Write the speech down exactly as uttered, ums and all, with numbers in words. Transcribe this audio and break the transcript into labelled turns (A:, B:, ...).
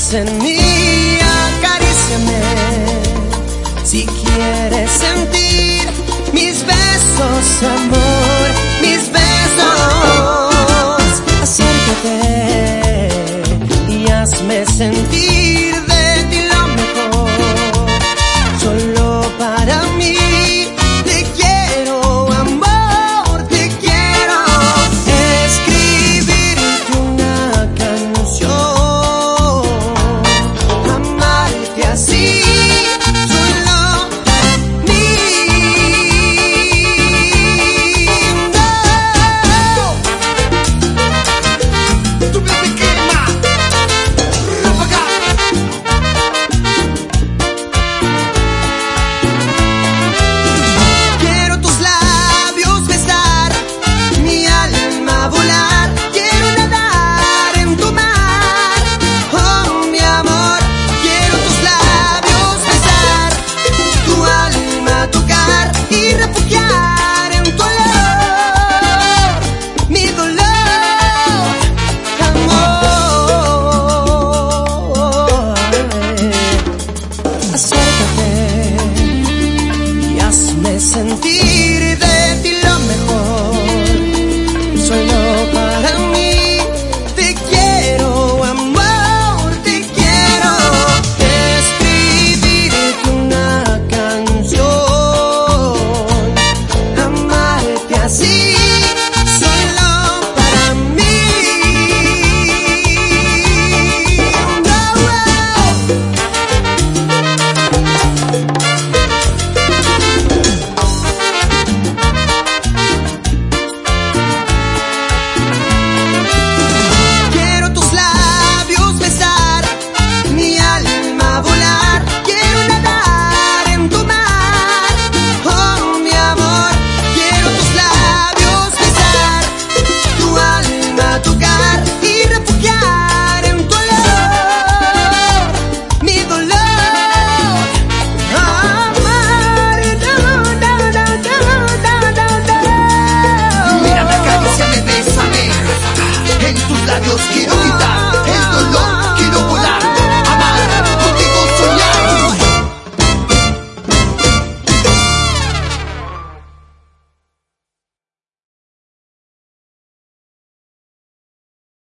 A: en mí, acaríciame. Si quieres sentir mis besos, amor, mis besos, acércate y hazme sentir de ti lo mejor. Solo para mí te quiero, amor, te quiero. Escribirte una canción, amarte así. Acércate y hazme sentir